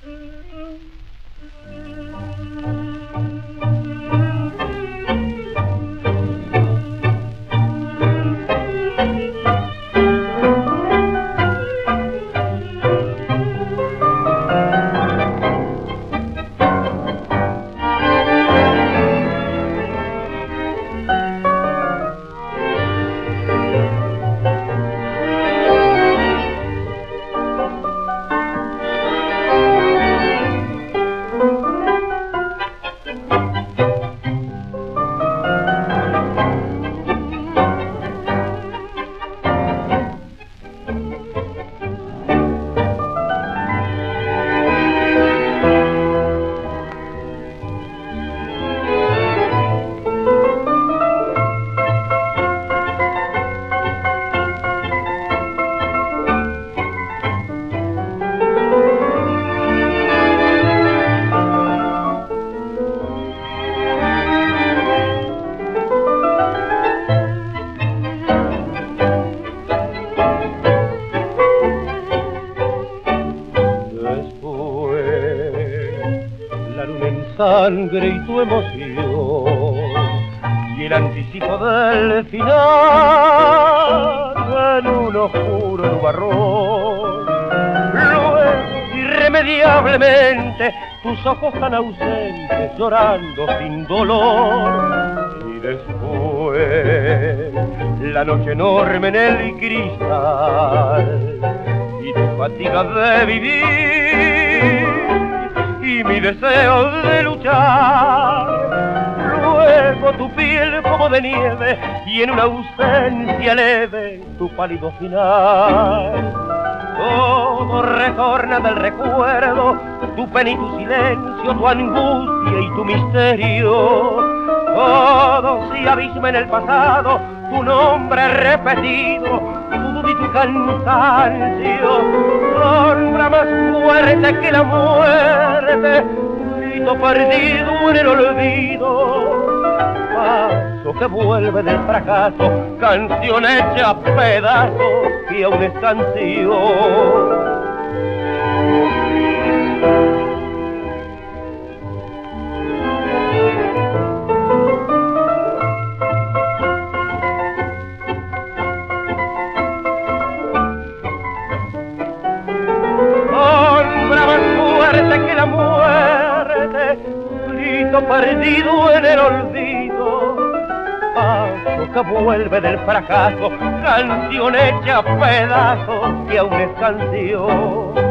Sangre y tu emoción y el anticipo del final en un oscuro nubarrón. Luego irremediablemente tus ojos tan ausentes llorando sin dolor, y después la noche enorme en el cristal y tu fatiga de vivir y mi deseo de luchar. Luego tu piel como de nieve y en una ausencia leve tu pálido final. Todo retorna del recuerdo, tu pena y tu silencio, tu angustia y tu misterio. Todo se abisma en el pasado, tu nombre repetido, tu duda y tu cansancio. Sombra más fuerte que la muerte, grito perdido en el olvido. Paso que vuelve del fracaso, canción hecha a pedazos y aún es canción. Que la muerte, grito perdido en el olvido. Paso que vuelve del fracaso, canción hecha a pedazos y aún es canción.